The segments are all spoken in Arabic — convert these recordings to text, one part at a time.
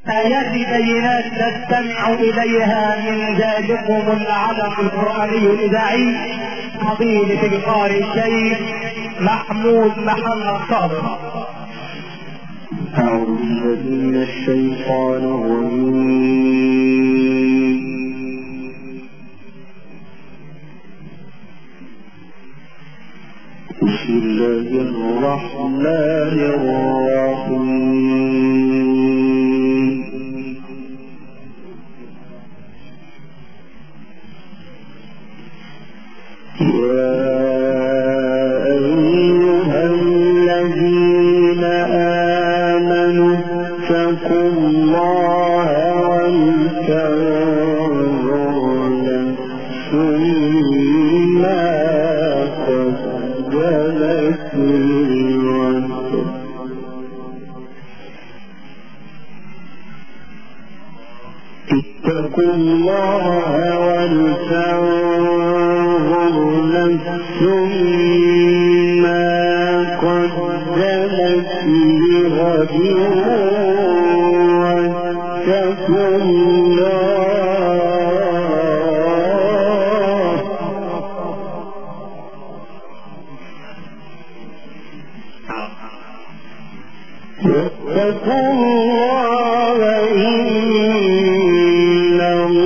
آيات بينات نستمع إليها من ذلكم العلم القرآني الإذاعي فضيلة القارئ الشيخ محمود محمد صابر. أعوذ بالله من الشيطان الرجيم. بسم الله الرحمن الرحيم. يا أيها الذين آمنوا اتقوا الله ولتنظر نفس ما قدمت لغد. اتقوا الله ولتنظر نفس ما قدمت لغد واتقوا الله إن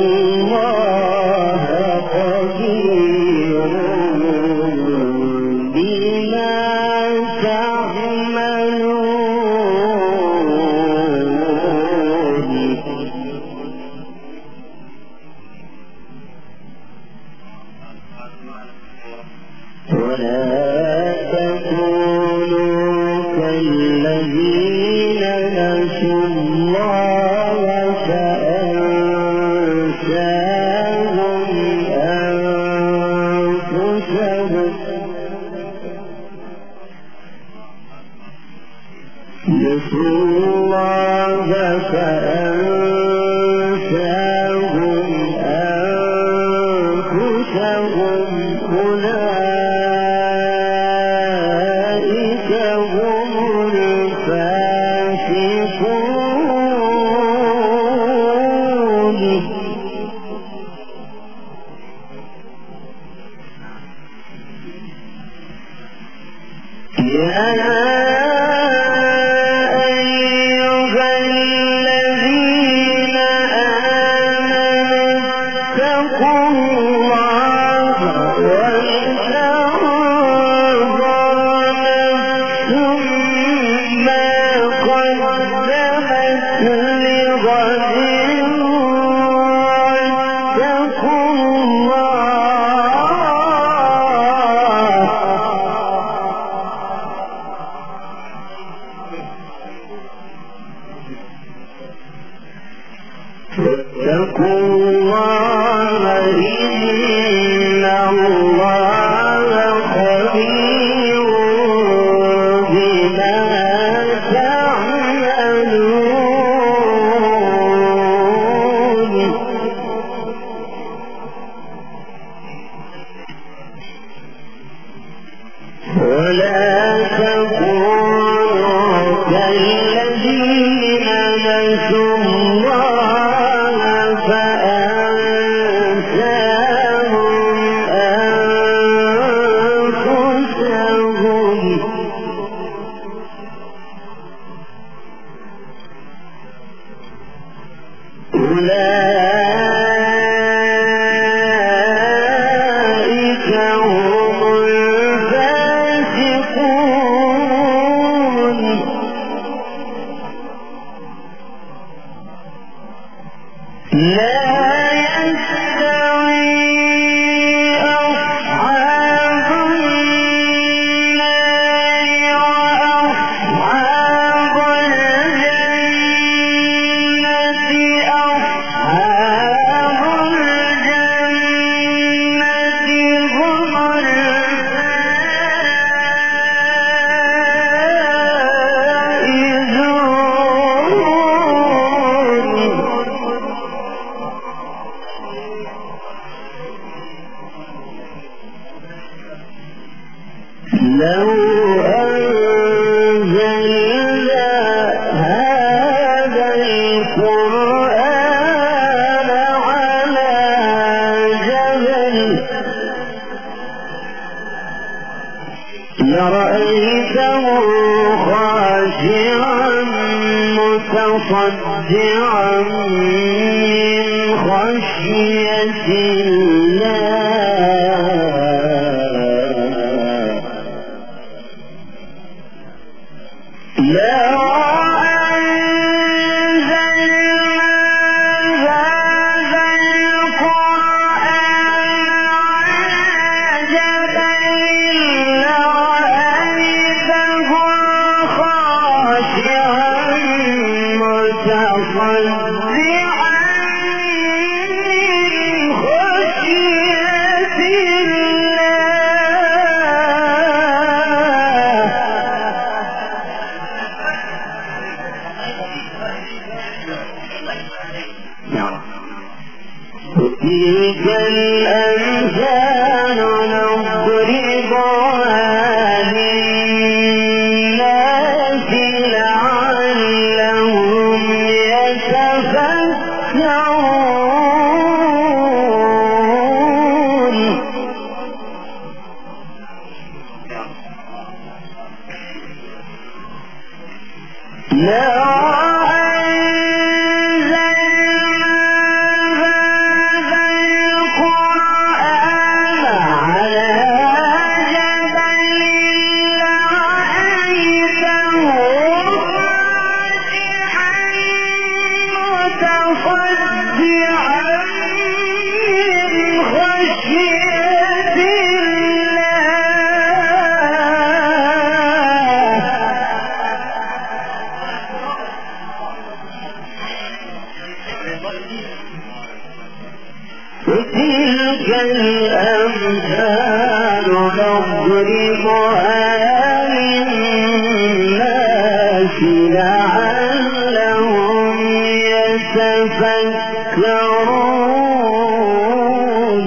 الله خبير بما تعملون. ولا تكونوا كالذين نسوا الله فأنساهم أنفسهم. نسوا الله فأنساهم أنفسهم. أولئك هم الفاسقون. يا أيها الذين آمنوا اتقوا الله ولتنظر نفس ما قدمت لغد واتقوا واتقوا الله إن الله خبير بما تعملون. ولا تكونوا كالذين نسوا الله فأنساهم أنفسهم. أولئك هم الفاسقون. لا يستوي أصحاب النار وأصحاب الجنة أصحاب الجنة هم الفائزون. متصدعا من خشية الله لو تلك الأمثال نضربها للناس لعلهم يتفكرون وتلك الأمثال نضربها للناس لعلهم يتفكرون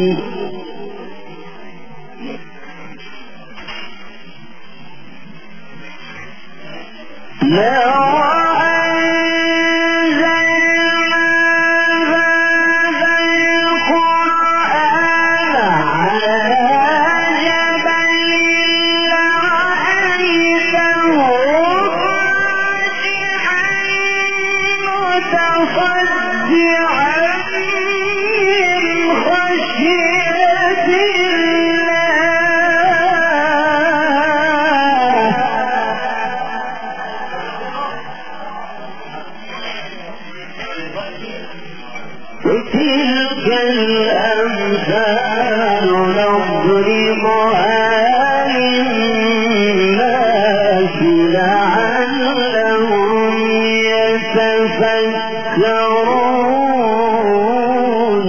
وتلك الأمثال نضربها للناس لعلهم يتفكرون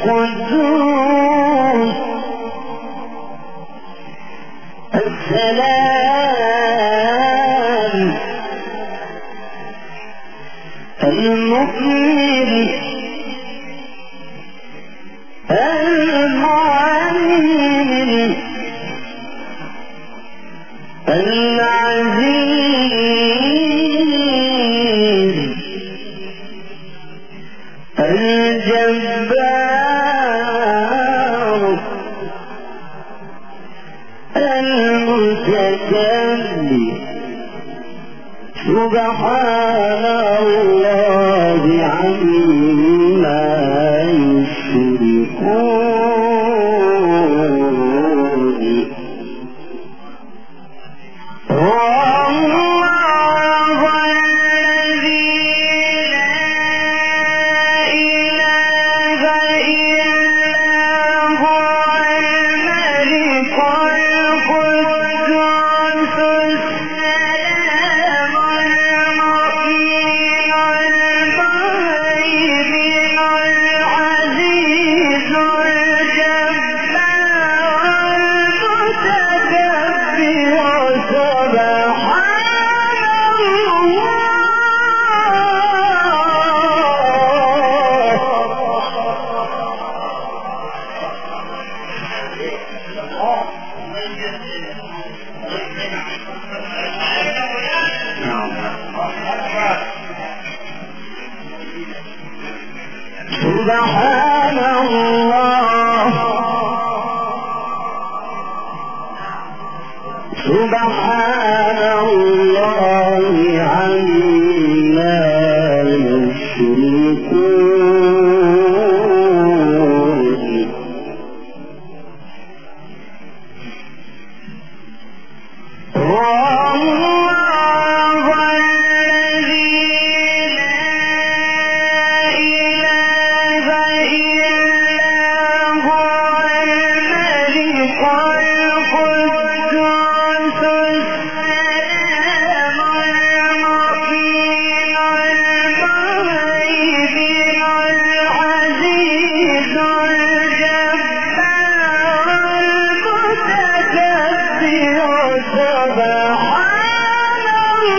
القدوس السلام المؤمن المعين العزيز الجبار المتكبر سبحان الله عما يشركون والله الذي لا إله إلا هو الملك القدوس السلام المؤمن المهيمن العزيز سبحان الله سبحان الله عما يشركون والله الذي لا إله إلا هو الملك القدوس السلام المؤمن المهيمن العزيز الجبار المتكبر سبحان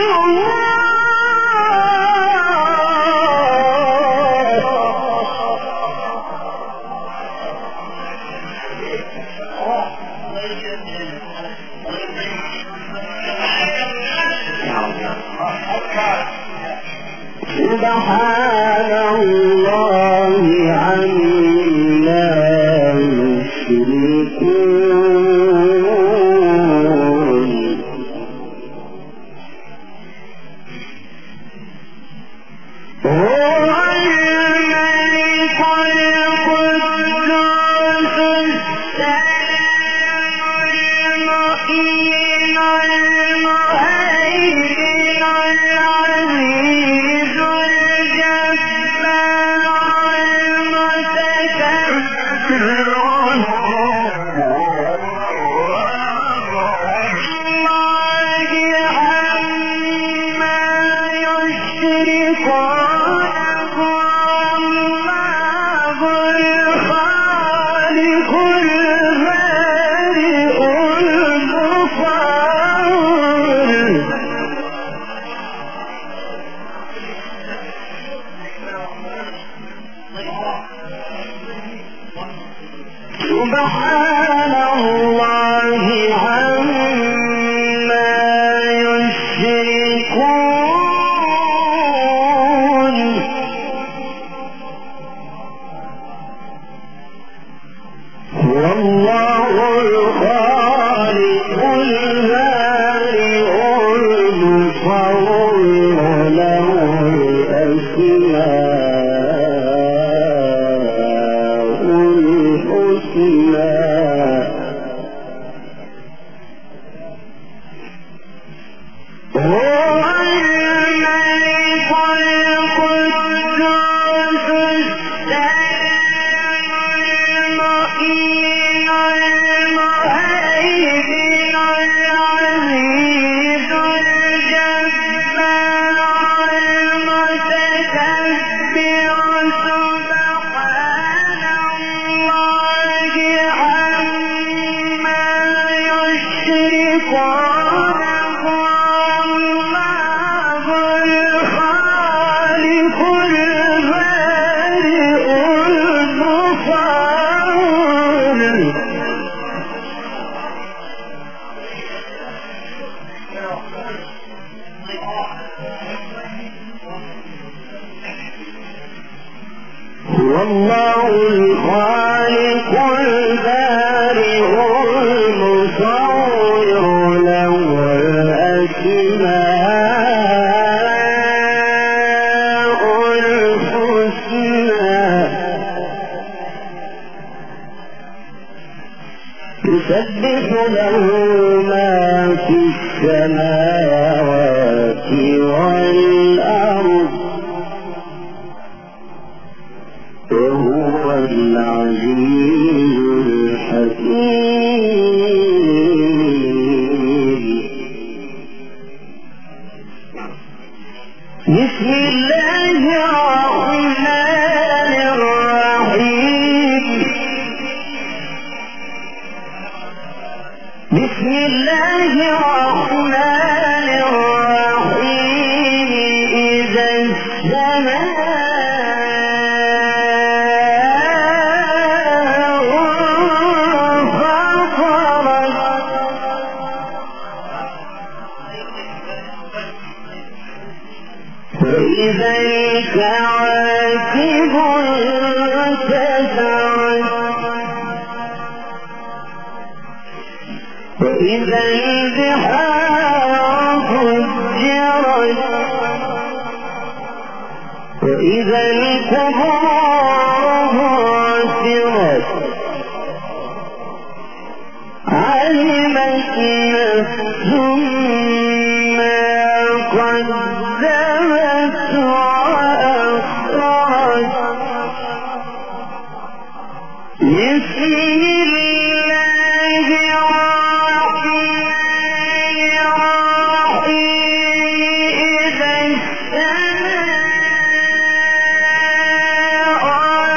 سبحان الله عما يشركون هو الملك القدوس السلام المؤمن المهيمن العزيز الجبار المتكبر سبحان الله عما يشركون هو الله الخالق البارئ المصور له الأسماء الحسنى هو الملك القدوس السلام المؤمن المهيمن العزيز الجبار المتكبر سبحان الله الله الخالق البارئ المصور له الأسماء الحسنى يسبح له ما في السماوات والأرض وهو العزيز الحكيم. بسم الله الرحمن الرحيم. بسم الله الرحمن الرحيم. إذا السماء وإذا الكواكب انتثرت وإذا البحار فجرت وإذا القبور بعثرت علمت نفس ما قدمت وأخرت. بسم الله الرحمن الرحيم. إذا السماء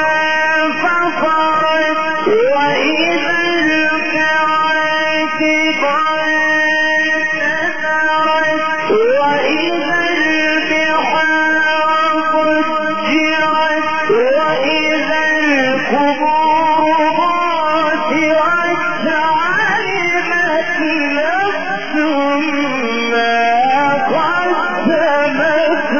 انفطرت وإذا الكواكب انتثرت وإذا البحار فجرت وإذا القبور بعثرت علمت نفس ما قدمت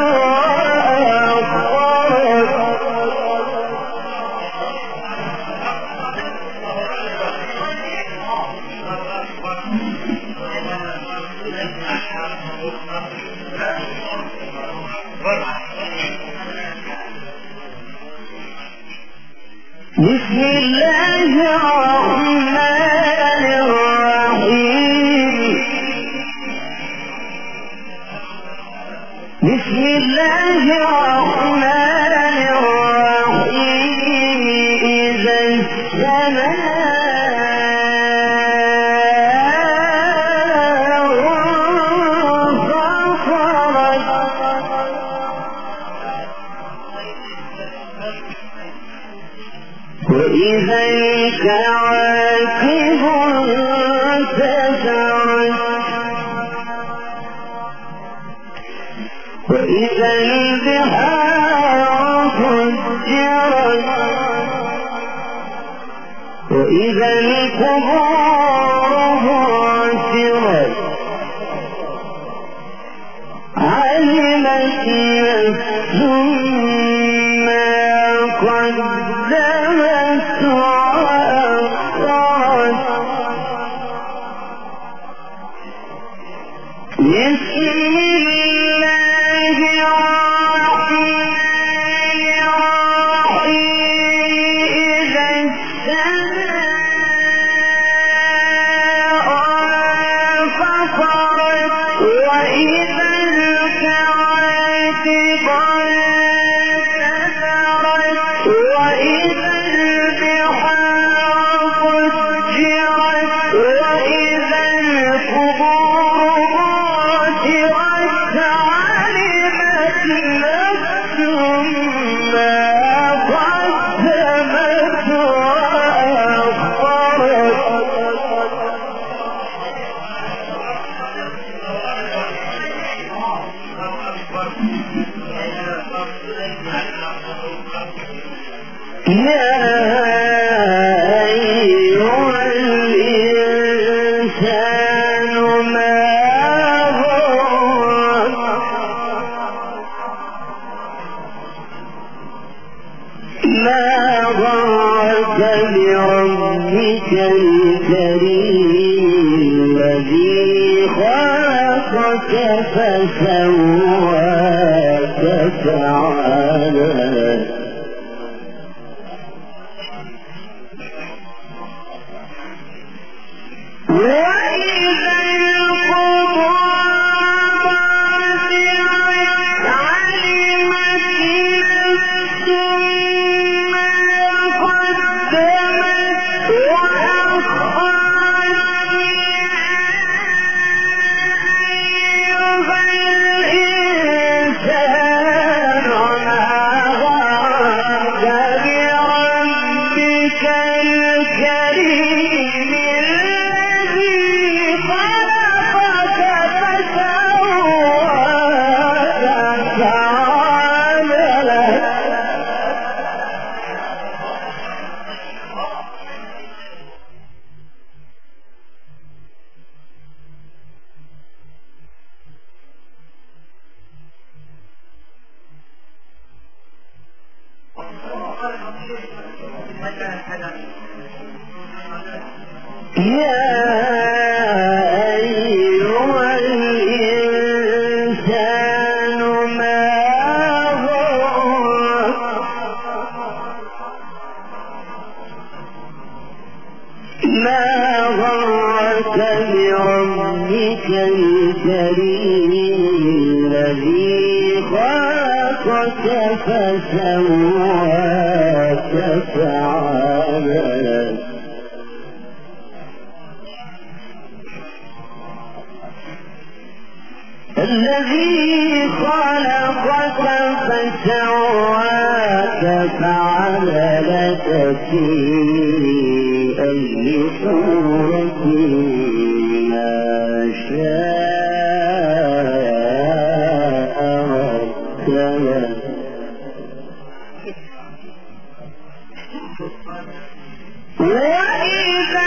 بسم الله الرحمن الرحيم. بسم الله الرحمن الرحيم. إذا السماء وإذا الكواكب انتثرت وإذا البحار فجرت وإذا القبور بعثرت علمت نفس ما قدمت وأخرت. بسم الله الرحمن الرحيم. إذا السماء انفطرت وإذا الكواكب انتثرت وإذا البحار فجرت وإذا القبور بعثرت علمت نفس ما قدمت وأخرت. يا أيها الإنسان ما غرك بربك الكريم الذي خلقك فسواك فعدلك الذي خلقك فسواك فعدلك في أي صورة ما شاء ركبك وإذا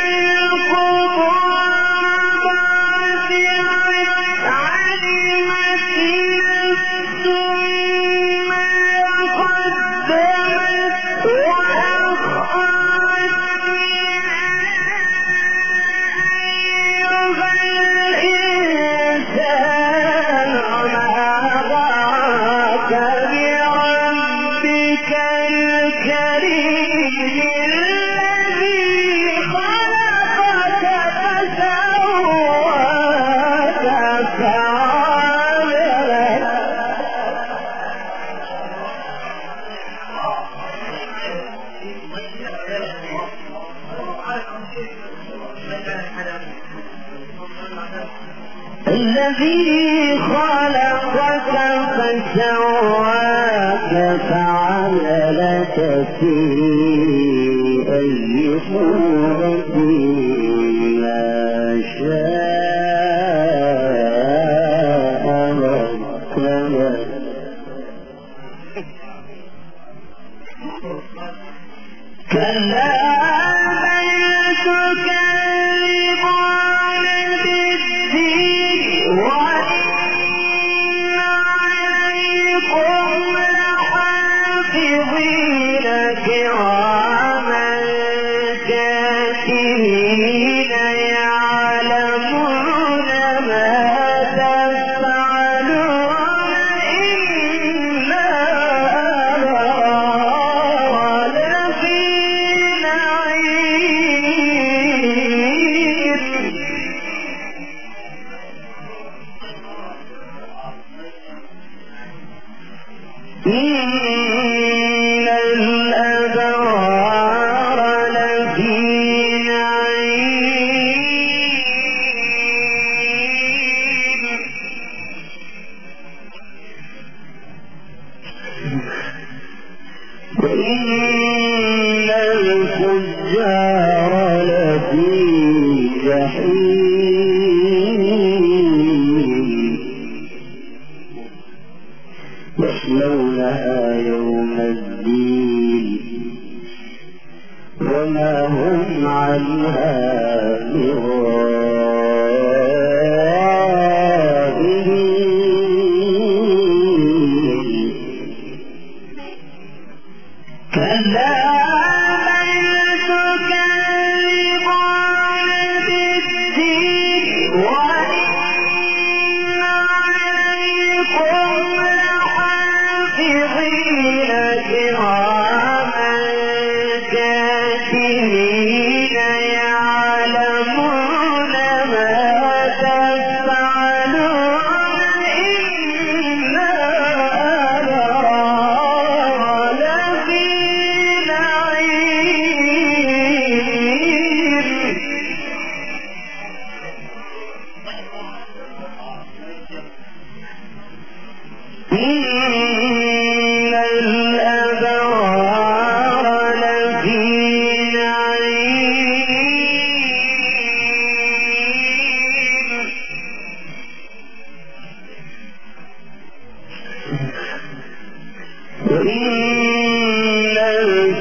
الذي خلقك فسواك فعدلك في أي صورة ما شاء ركبك كلا يصلونها يوم الدين وما هم عنها بغائبين كلا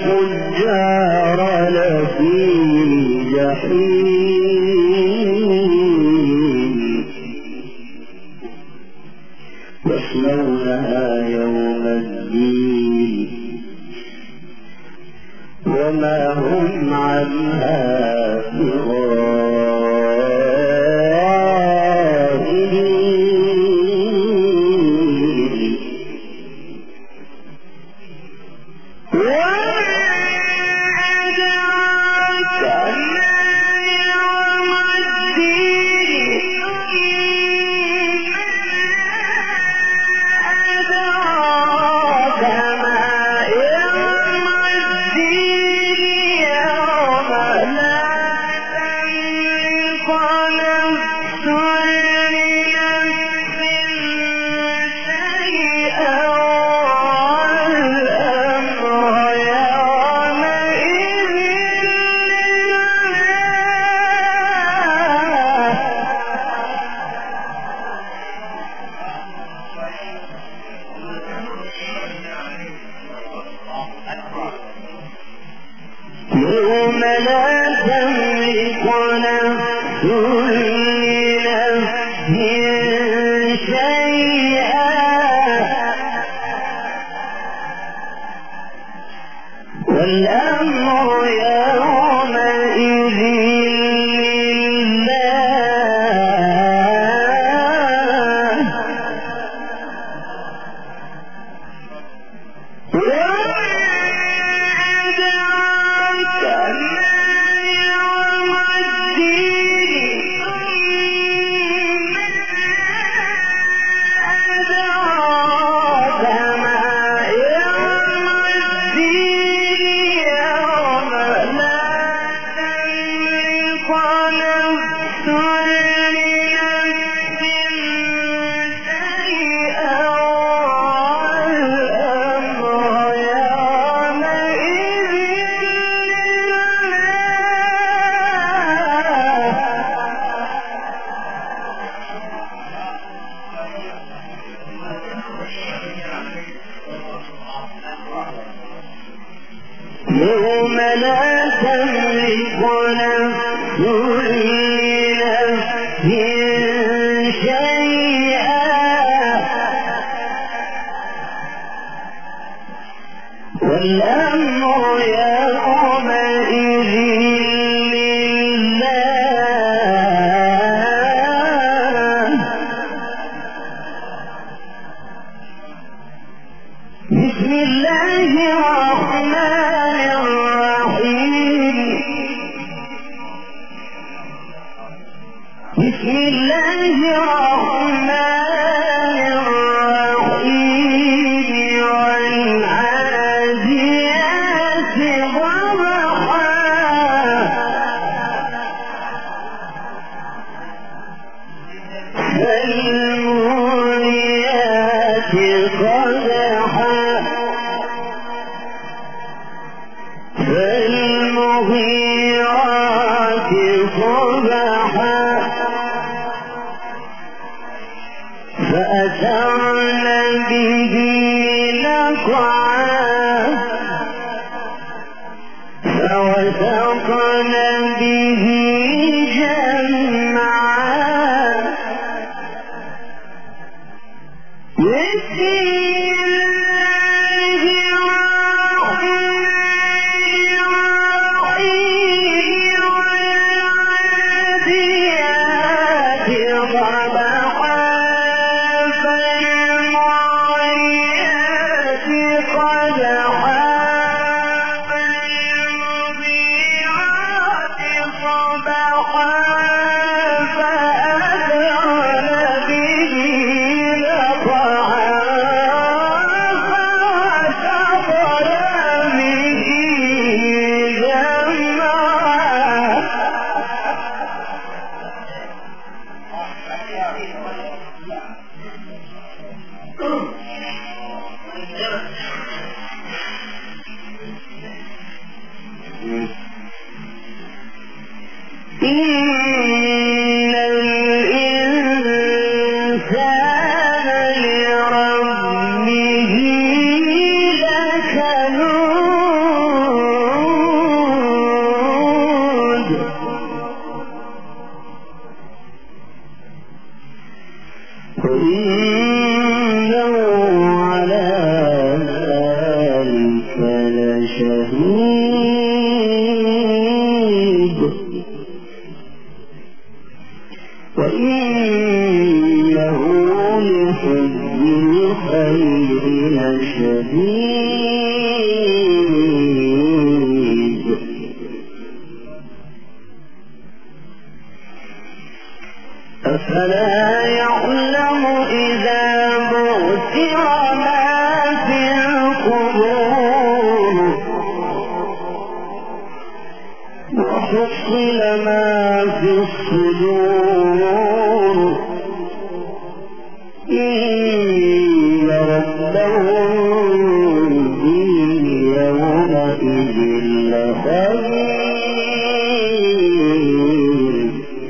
الفجار لفي جحيم يصلونها يوم الدين وما هم عنها بغائبين يوم لا تملك نفس لنفس شيئا والأمر يومئذ يوم لا تملك نفس لنفس شيئا والأمر يومئذ لله بسم الله الرحمن الرحيم بسم الله الرحمن الرحيم والعاديات ضبحا فالموريات قدحا فالمغيرات صبحا فأثرن به نقعا فوسطن به جمعا إن الإنسان لربه لكنود وإنه على ذلك لشهيد وإنه لحب الخير لشديد أفلا يعلم إذا بعثر ما في القبور وحصل ما في الصدور إن ربهم به يومئذ لخبير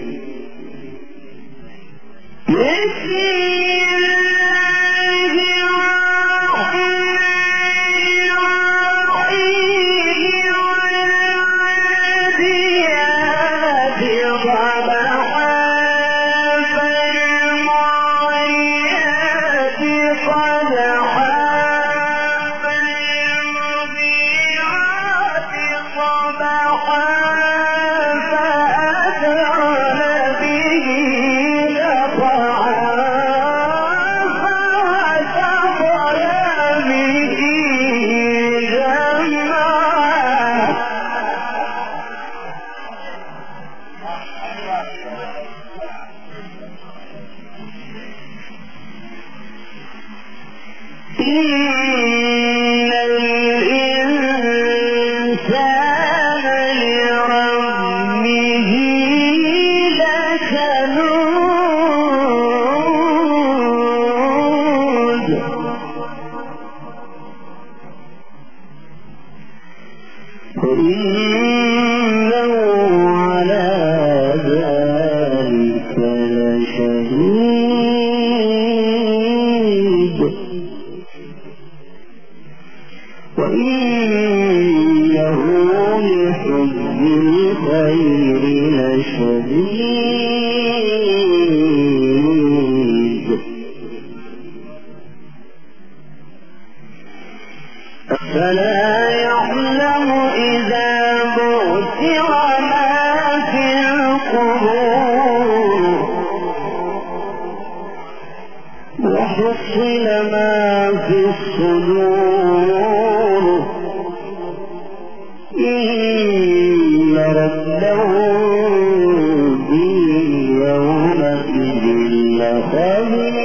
فلا يعلم إذا بعثر ما في القبور وحصل ما في الصدور إن ربهم به يومئذ لخبير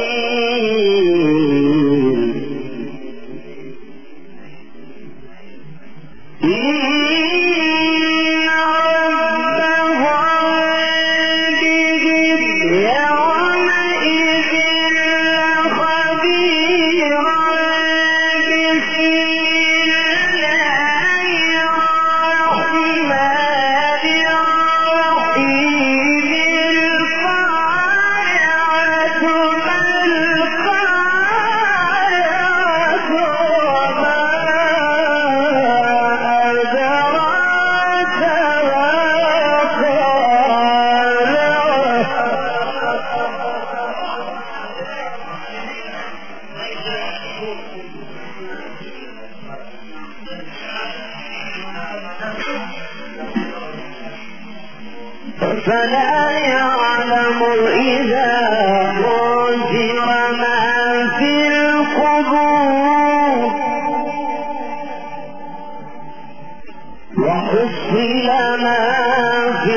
فلا يعلم إذا بعثر ما في القبور وحصل ما في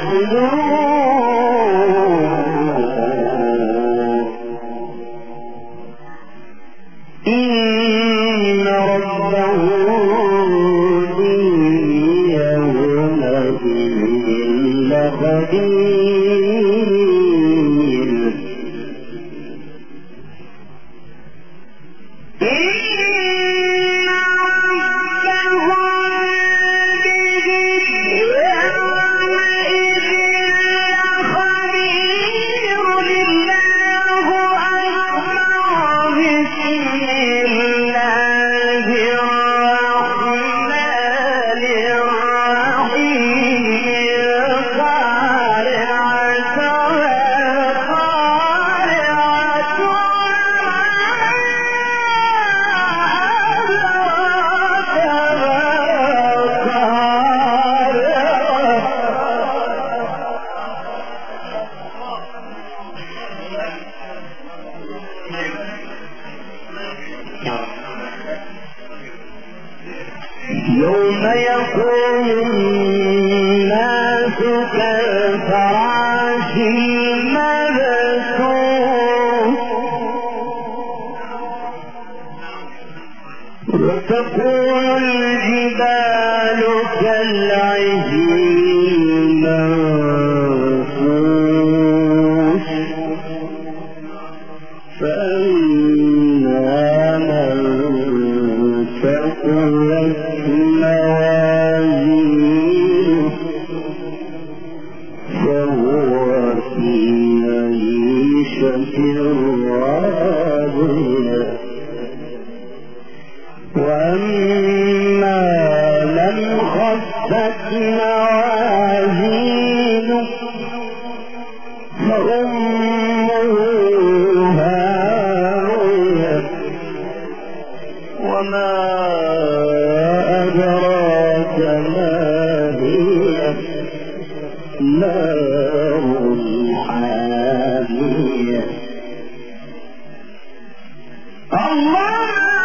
الصدور إن ربهم به يومئذ لخبير يوم يقوم الناس كالفراش المبثوث وتكون الجبال كالعهن المنفوش فأما من ثقلت موازينه فهو في عيشة راضية وأما من خفت موازينه فأمه هاوية وما أدراك ما هي نار حامية الله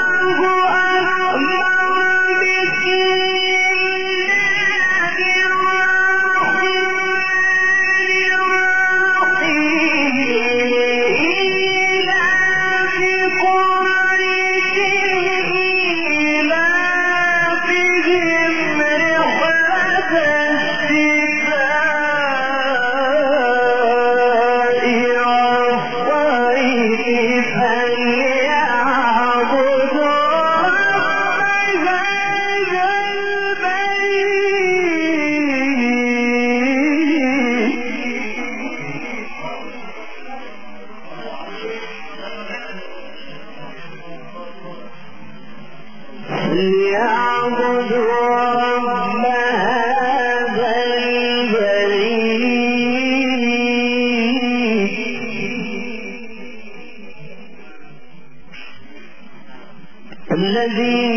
الذي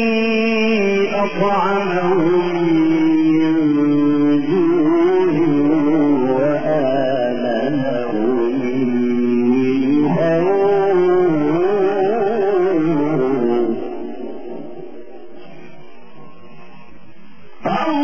أطعمهم من جوع وآمنهم من خوف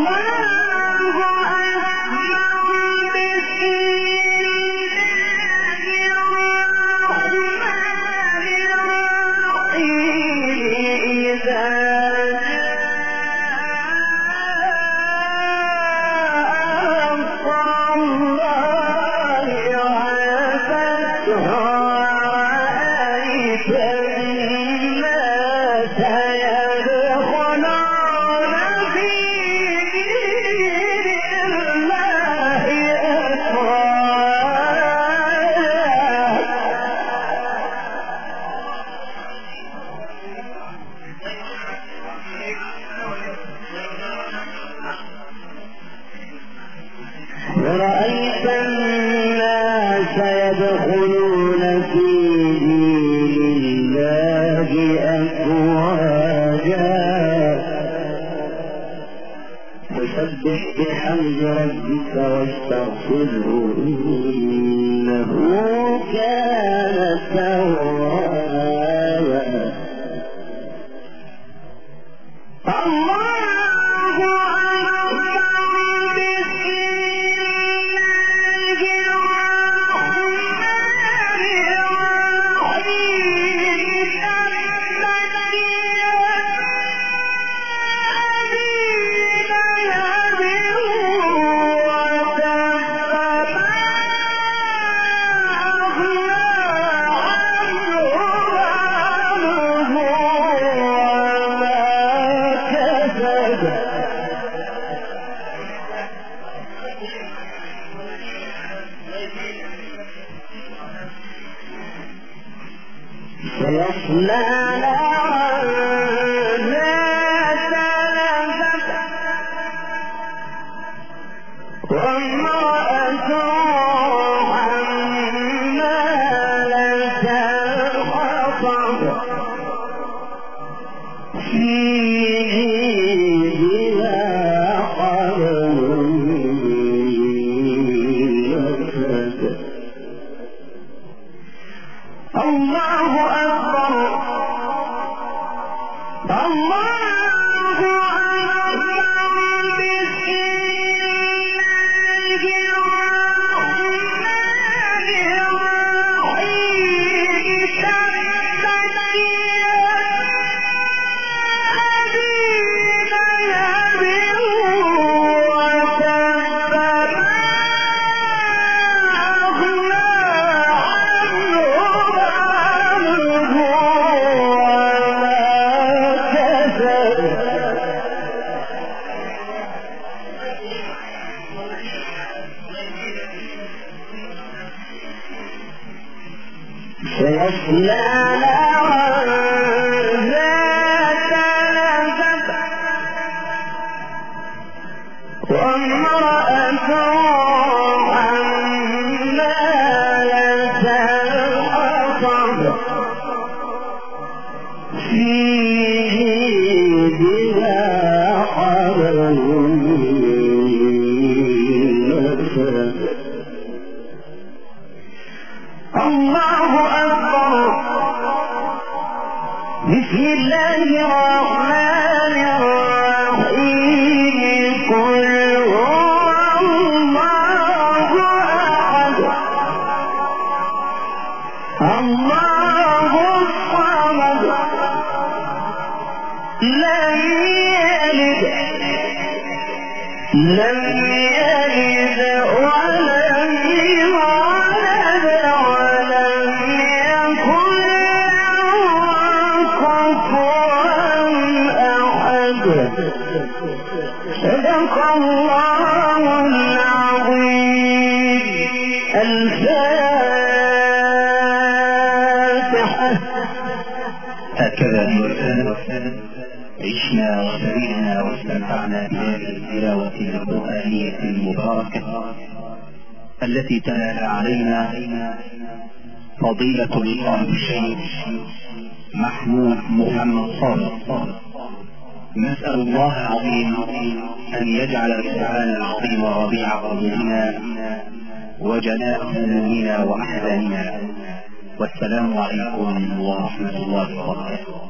ورأيت الناس يدخلون في دين الله أفواجا فسبح بحمد ربك واستغفره إنه كان توابا سيصلى نارا ذات لهب وامرأته حمالة الحطب في جيدها حبل من مسد الله أكبر يصلى نارا ذات لهب وامرأته حمالة الحطب في جيدها حبل الله أكبر. بسم الله الرحمن الرحيم. قل هو الله أحد الله الصمد لم يلد ولم يولد ولم يكن له كفوا أحد. صدق الله العظيم. الفاتحة. هكذا عشنا وسمعنا واستمتعنا بهذه التلاوة القرآنية المباركة التي تلاها علينا فضيلة القائد الشيخ محمود محمد صادق. نسأل الله العظيم أن يجعل القرآن العظيم ربيع قلوبنا وجلاء همومنا وأحزاننا. والسلام عليكم ورحمة الله وبركاته.